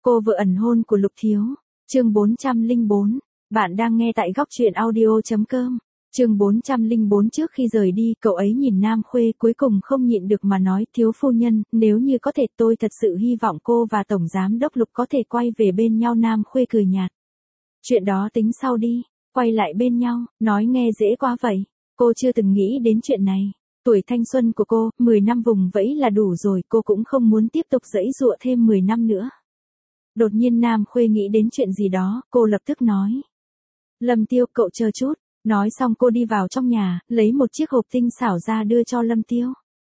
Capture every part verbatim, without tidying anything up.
Cô vợ ẩn hôn của Lục Thiếu. Chương bốn trăm lẻ bốn. Bạn đang nghe tại góc truyện audio chấm com. Chương bốn trăm lẻ bốn. Trước khi rời đi, cậu ấy nhìn Nam Khuê cuối cùng không nhịn được mà nói, thiếu phu nhân, nếu như có thể tôi thật sự hy vọng cô và Tổng Giám Đốc Lục có thể quay về bên nhau. Nam Khuê cười nhạt. Chuyện đó tính sau đi, quay lại bên nhau, nói nghe dễ quá vậy. Cô chưa từng nghĩ đến chuyện này. Tuổi thanh xuân của cô, mười năm vùng vẫy là đủ rồi, cô cũng không muốn tiếp tục giãy giụa thêm mười năm nữa. Đột nhiên Nam Khuê nghĩ đến chuyện gì đó, cô lập tức nói. Lâm Tiêu, cậu chờ chút. Nói xong cô đi vào trong nhà, lấy một chiếc hộp tinh xảo ra đưa cho Lâm Tiêu.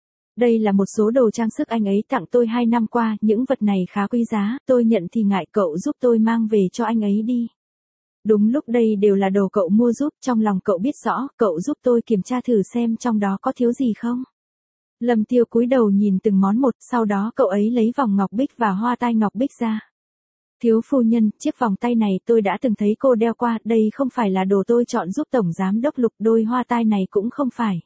Đây là một số đồ trang sức anh ấy tặng tôi hai năm qua, những vật này khá quý giá, tôi nhận thì ngại, cậu giúp tôi mang về cho anh ấy đi. Đúng lúc đây đều là đồ cậu mua giúp, trong lòng cậu biết rõ, cậu giúp tôi kiểm tra thử xem trong đó có thiếu gì không. Lâm Tiêu cúi đầu nhìn từng món một, sau đó cậu ấy lấy vòng ngọc bích và hoa tai ngọc bích ra. Thiếu phu nhân, chiếc vòng tay này tôi đã từng thấy cô đeo qua, đây không phải là đồ tôi chọn giúp Tổng Giám Đốc Lục, đôi hoa tai này cũng không phải.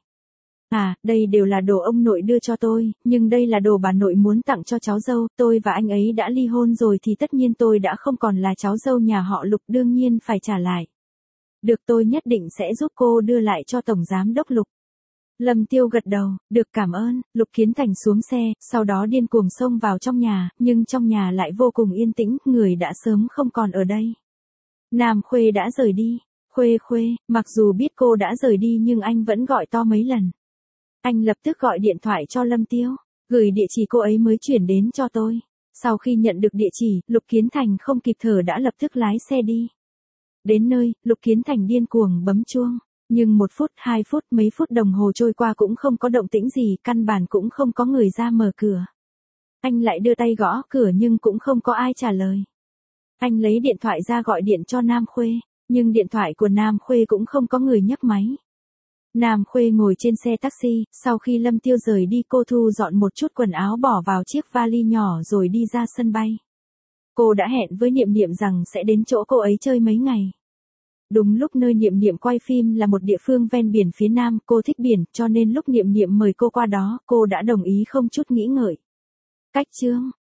À, đây đều là đồ ông nội đưa cho tôi, nhưng đây là đồ bà nội muốn tặng cho cháu dâu, tôi và anh ấy đã ly hôn rồi thì tất nhiên tôi đã không còn là cháu dâu nhà họ Lục, đương nhiên phải trả lại. Được, tôi nhất định sẽ giúp cô đưa lại cho Tổng Giám Đốc Lục. Lâm Tiêu gật đầu, được, cảm ơn. Lục Kiến Thành xuống xe, sau đó điên cuồng xông vào trong nhà, nhưng trong nhà lại vô cùng yên tĩnh, người đã sớm không còn ở đây. Nam Khuê đã rời đi. Khuê Khuê, mặc dù biết cô đã rời đi nhưng anh vẫn gọi to mấy lần. Anh lập tức gọi điện thoại cho Lâm Tiêu, gửi địa chỉ cô ấy mới chuyển đến cho tôi. Sau khi nhận được địa chỉ, Lục Kiến Thành không kịp thở đã lập tức lái xe đi. Đến nơi, Lục Kiến Thành điên cuồng bấm chuông. Nhưng một phút, hai phút, mấy phút đồng hồ trôi qua cũng không có động tĩnh gì, căn bản cũng không có người ra mở cửa. Anh lại đưa tay gõ cửa nhưng cũng không có ai trả lời. Anh lấy điện thoại ra gọi điện cho Nam Khuê, nhưng điện thoại của Nam Khuê cũng không có người nhấc máy. Nam Khuê ngồi trên xe taxi, sau khi Lâm Tiêu rời đi cô thu dọn một chút quần áo bỏ vào chiếc vali nhỏ rồi đi ra sân bay. Cô đã hẹn với Niệm Niệm rằng sẽ đến chỗ cô ấy chơi mấy ngày. Đúng lúc nơi Niệm Niệm quay phim là một địa phương ven biển phía Nam, cô thích biển, cho nên lúc Niệm Niệm mời cô qua đó, cô đã đồng ý không chút nghĩ ngợi. Cách chương,